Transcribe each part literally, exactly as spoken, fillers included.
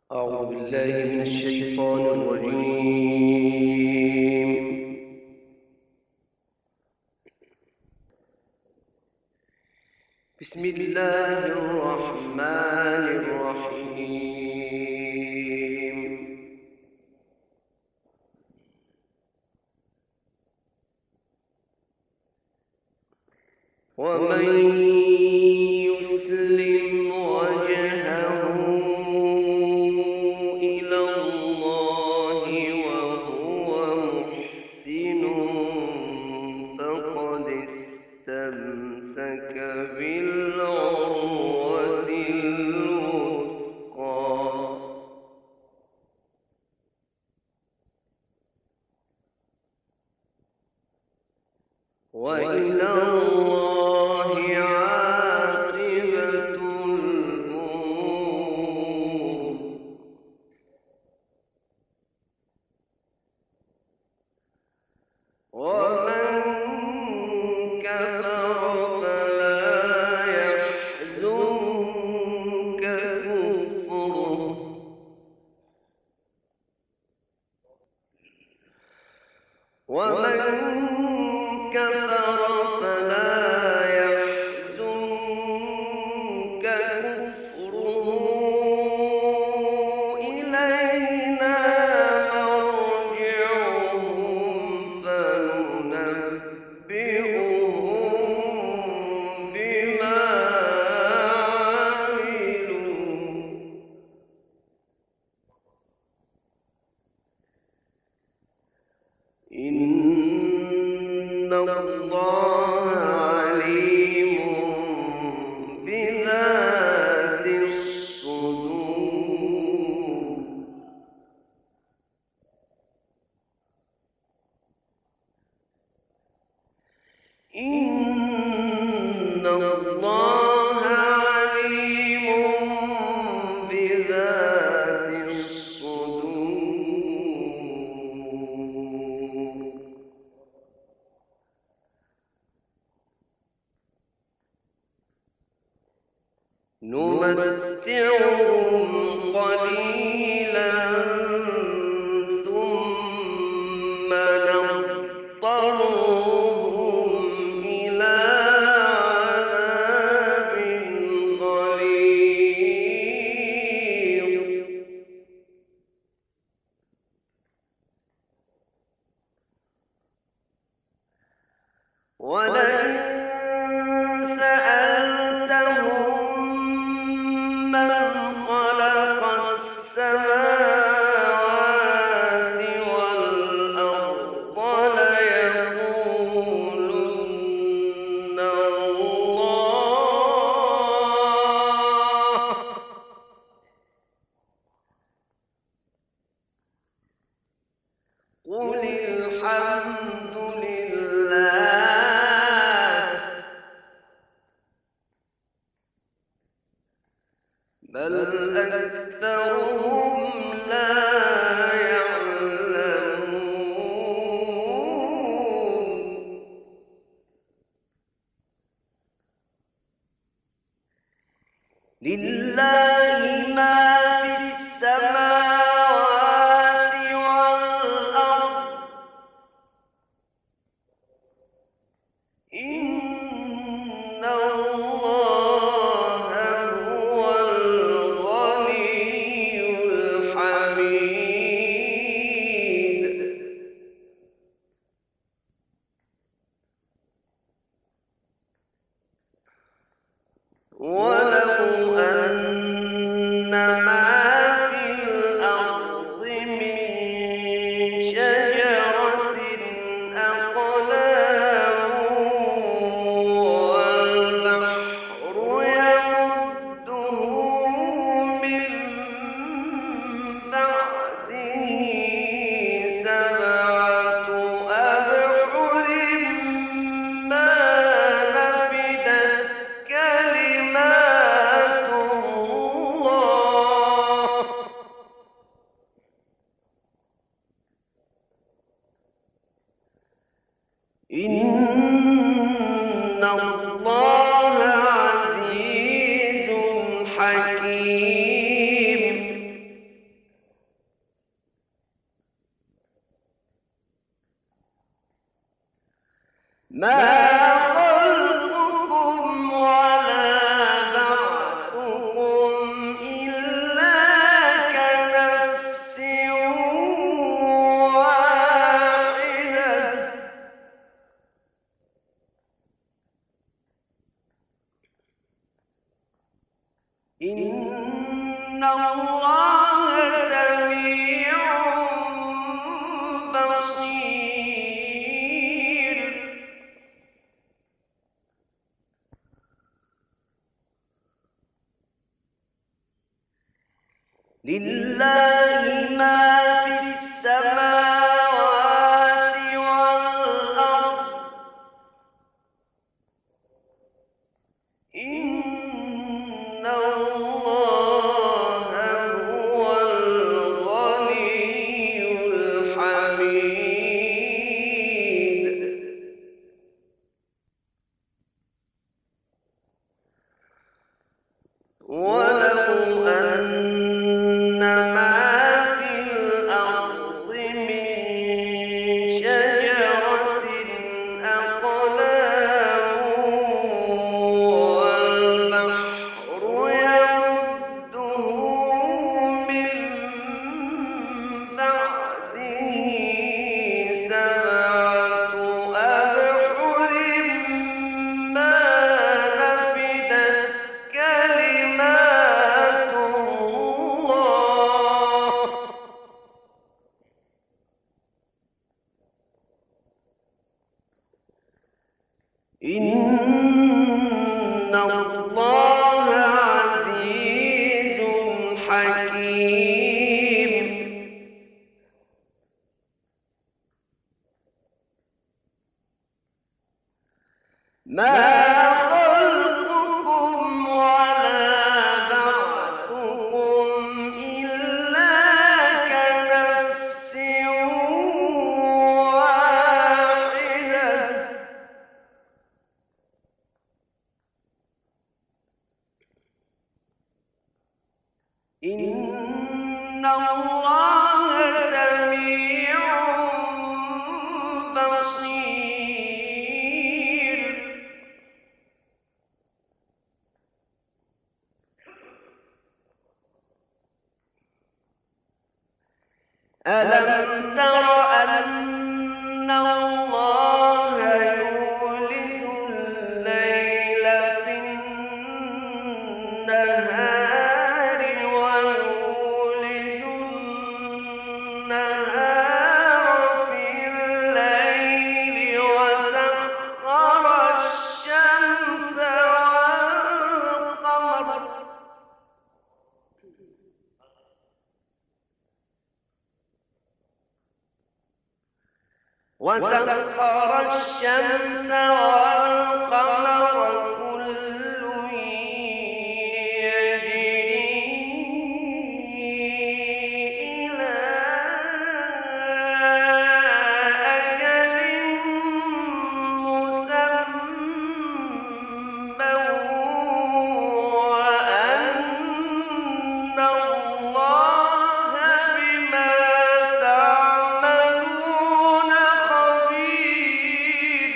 أعوذ بالله من الشيطان الرجيم. بسم الله الرحمن الرحيم. ومن يسلم وجهه إلى الله وهو محسن فقد استمسك بالعروة الوثقى وإلى الله عاقبة الأمور. ومن كفر فلا يحزنك كفره ومن كفر فلا يحزنك كفره إلينا مرجعهم فننبئهم بما عملوا إن الله عليم بذات الصدور. إن الله عليم بذات الصدور. نمتعهم قليلا ثم نضطرهم إلى عذاب غليظ. ولئن سألتهم من خلق السماوات والأرض ليقولن الله. قل الحمد لله بل أكثرهم لا يعلمون. لله ما في السماوات والأرض. إن الله هو الغني الحميد. ولو أن ما في الأرض من شجرة أقلام والبحر يمده من بعده سبعة أبحر ما نفدت كلمات الله. إن الله عزيز حكيم. خلقكم ولا بعثكم إلا كنفس واحدة إن الله سميع بصير. لله ما في السماوات والأرض إن الله هو الغني الحميد. ولو أن ما في الأرض من شجرة أقلام والبحر يمده من بعده سبعة أبحر ما نفدت كلمات الله إن الله عزيز حكيم. ما خلقكم ولا بعثكم إلا كنفس واحدة إن الله سميع بصير. ألم تر أن الله يولج الليل في النهار ويولج النهار في الليل وسخر الشمس والقمر وسخر الشمس والقمر كل يجري إلى أجل مسمى وأن الله بما تعملون خبير.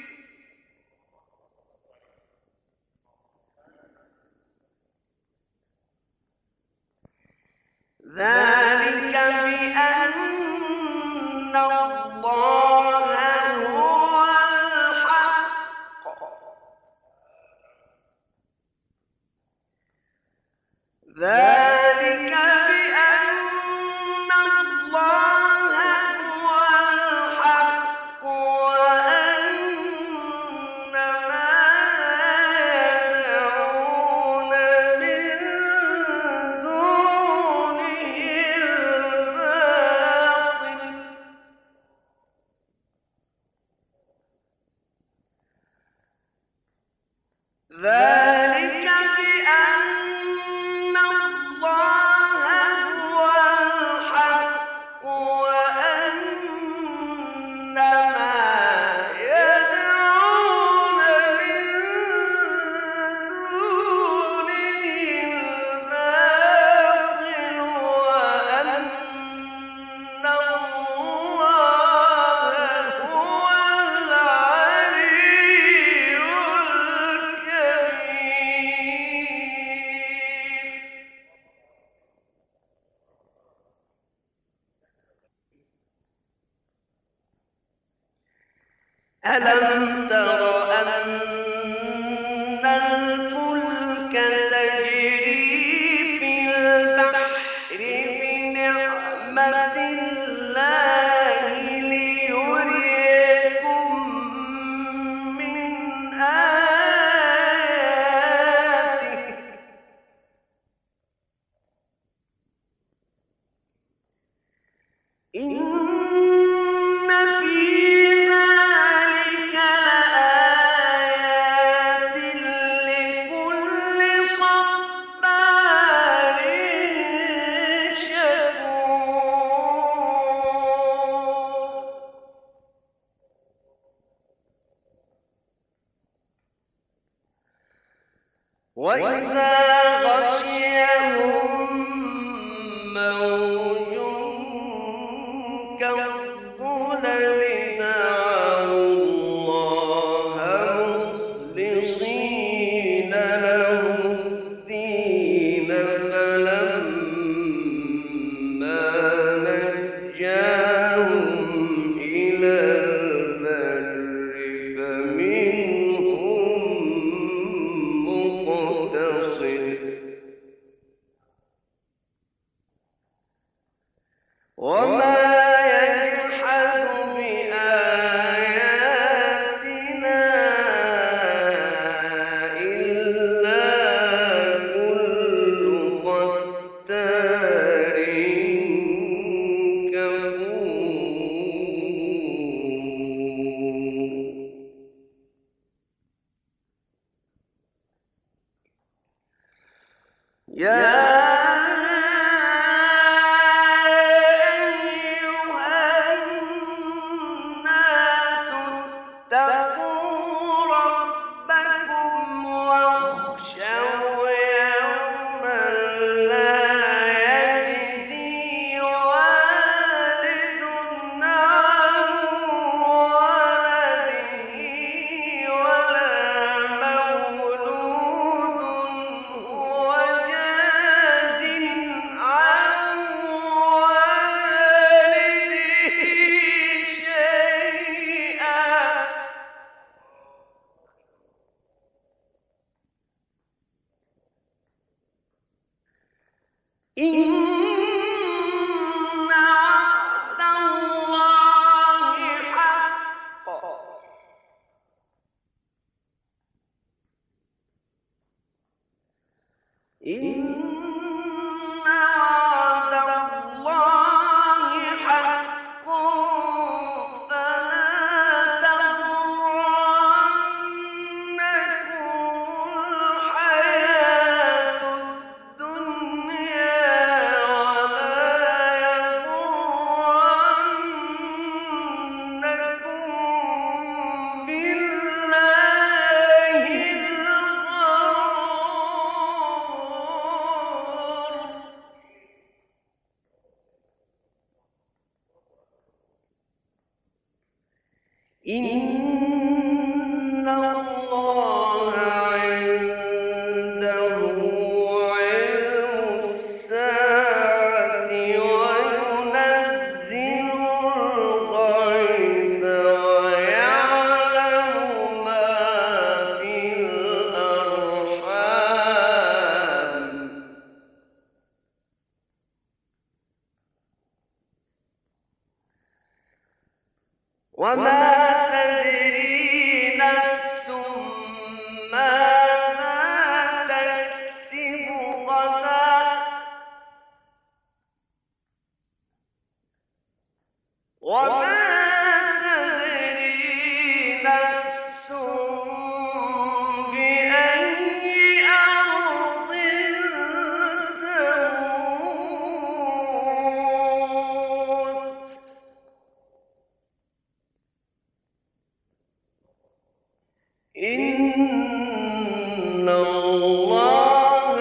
ذلك بأن الله هو الحق ذلك بأن الله هو الحق وأن ما يدعون من دونه ألم تر أن الفلك تجري في البحر بنعمة الله ليريكم من آياته إن في ذلك لآيات لكل صبار شكور وإذا غشيهم موج كالظلل دعوا الله مخلصين له الدين فلما نجاهم إلى البر فمنهم مقتصد وما يجحد بآياتنا إلا كل ختار كفور يا إن وعد الله حق إن وعد الله حق فلا تغرنكم الحياة الدنيا إن الله عنده علم الساعة وينزل الغيث ويعلم ما في الأرحام وما تدري نفس ماذا تكسب غدا وما تدري نفس بأي أرض تموت إن الله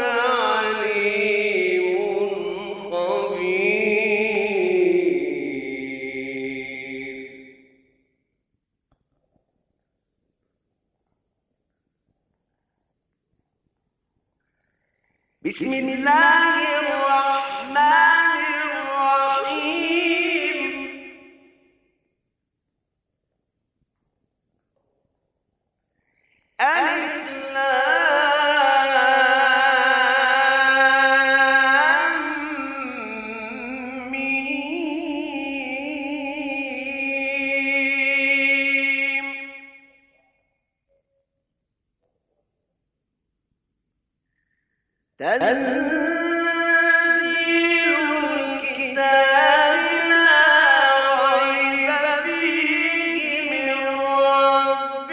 عليم خبير تنزيل الكتاب لا ريب فيه من رب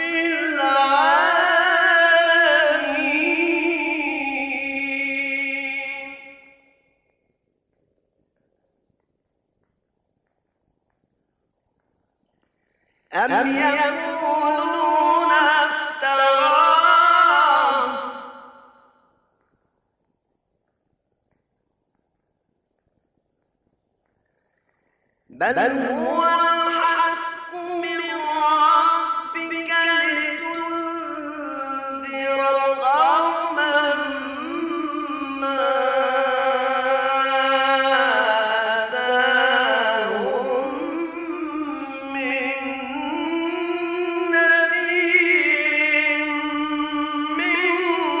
العالمين. أم يقولون افتراه بل هو الحق من ربك لتنذر قوما ما أتاهم من نذير من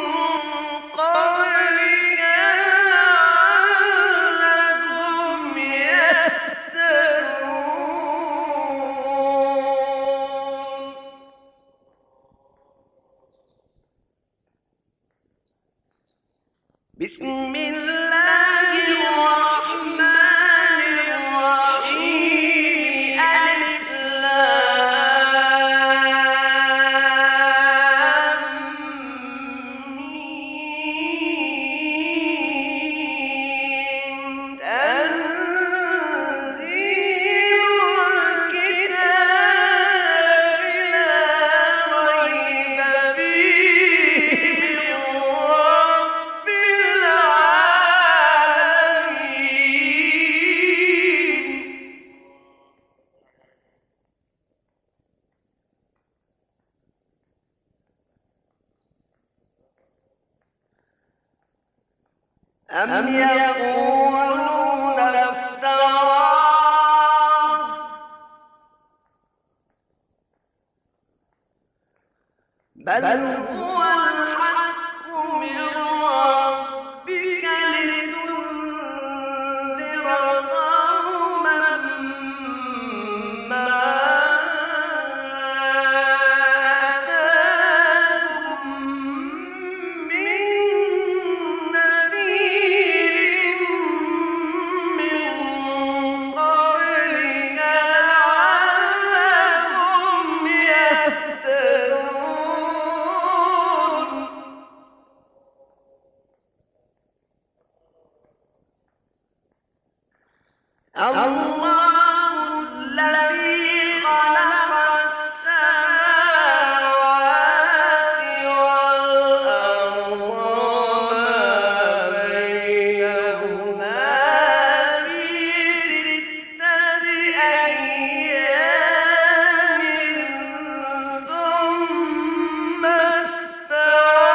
قبلك لعلهم يهتدون. بسم الله الرحمن الرحيم. ألف لام ميم. تنزيل الكتاب لا ريب فيه من رب العالمين. أم يقولون افتراه بل هو الحق من ربك لتنذر قوما ما أتاهم من نذير من قبلك لعلهم يهتدون. الله الذي خلق السماوات والأرض وما بينهما في ستة أيام ثم استوى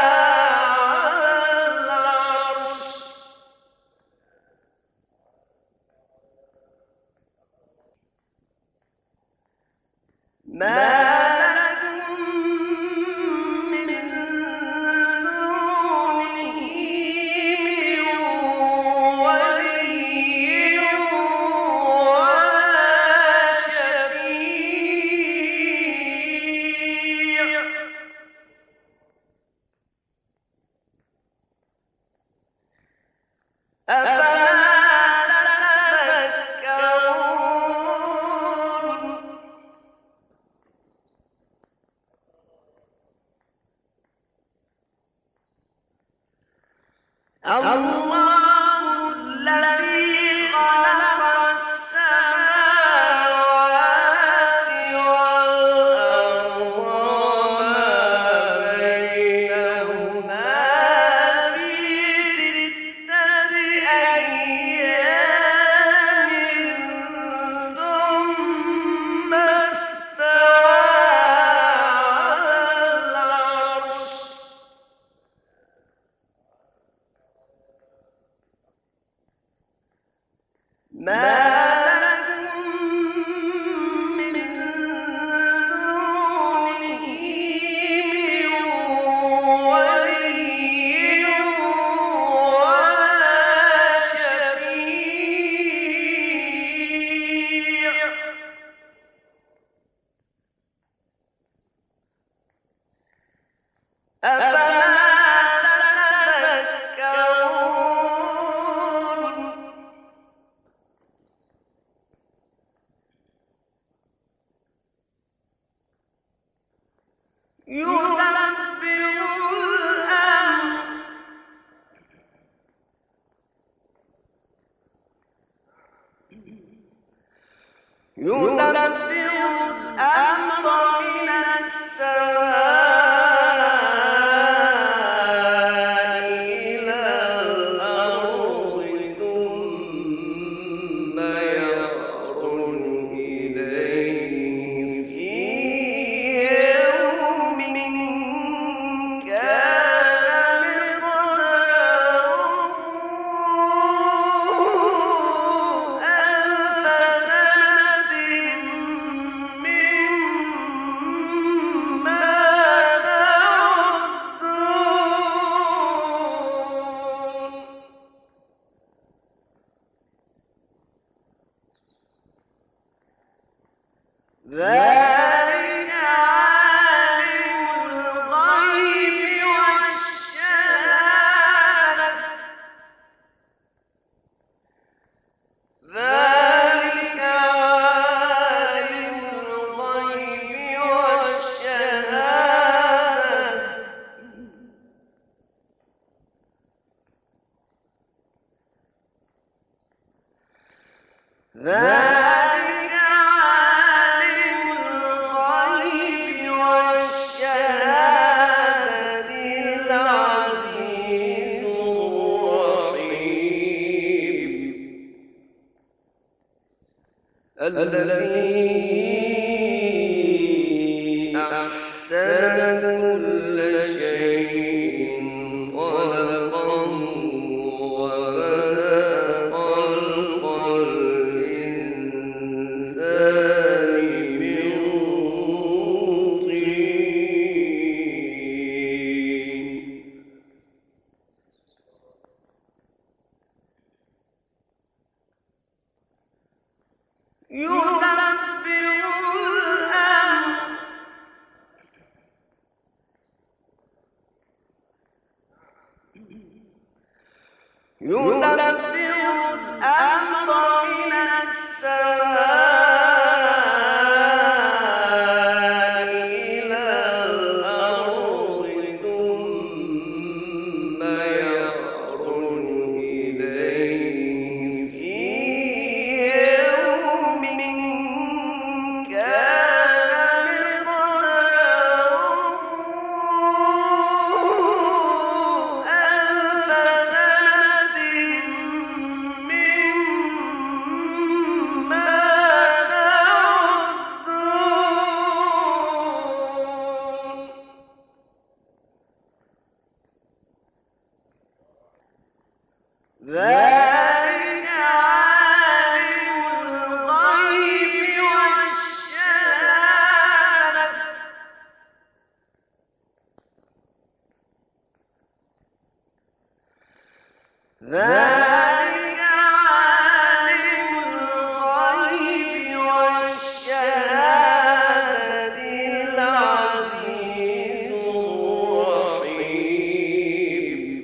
على العرش. ما لكم من دونه من ولي ولا شفيع أفلا تذكرون. الله الذي خلق السماوات والأرض وما بينهما في ستة أيام ثم استوى على العرش. ما لكم من دونه من ولي ولا شفيع أفلا تذكرون. الذي أحسن كل شيء خلقه وبدأ خلق الإنسان من طين يدبر الأمر من السماء إلى الأرض ثم يخرج إليه في يوم كان مقداره ألف سنة مما تعدون ذلك عالم الغيب والشهادة ذلك عالم الغيب والشهادة العزيز الرحيم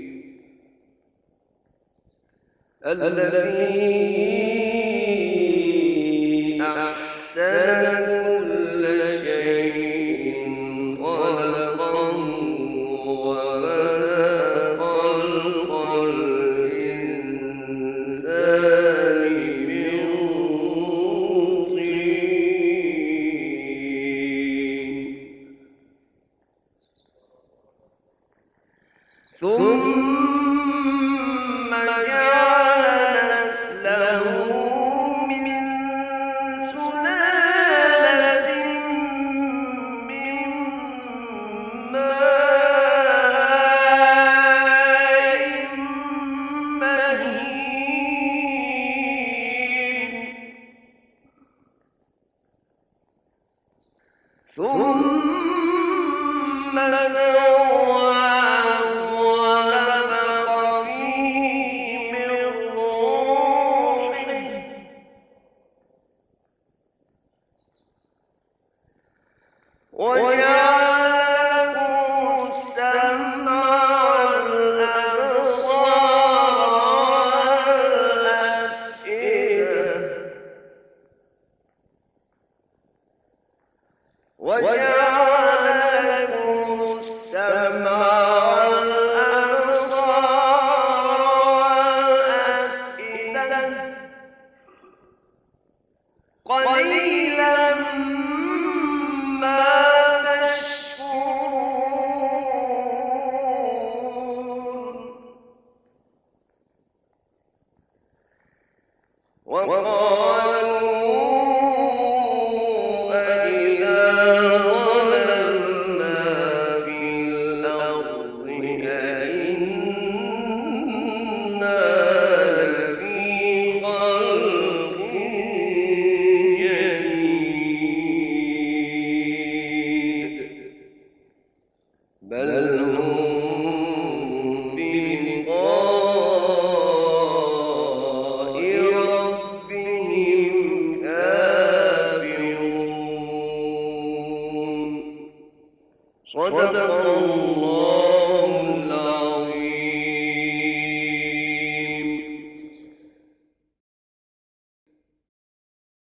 الذي أحسن كل شيء خلقه وبدأ خلق الإنسان من طين ثم جعل نسله من سلالة من ماء مهين ثم سواه ونفخ فيه من روحه وجعل لكم السمع والأبصار والأفئدة وجعل لكم قليلا ما تشكرون. وقال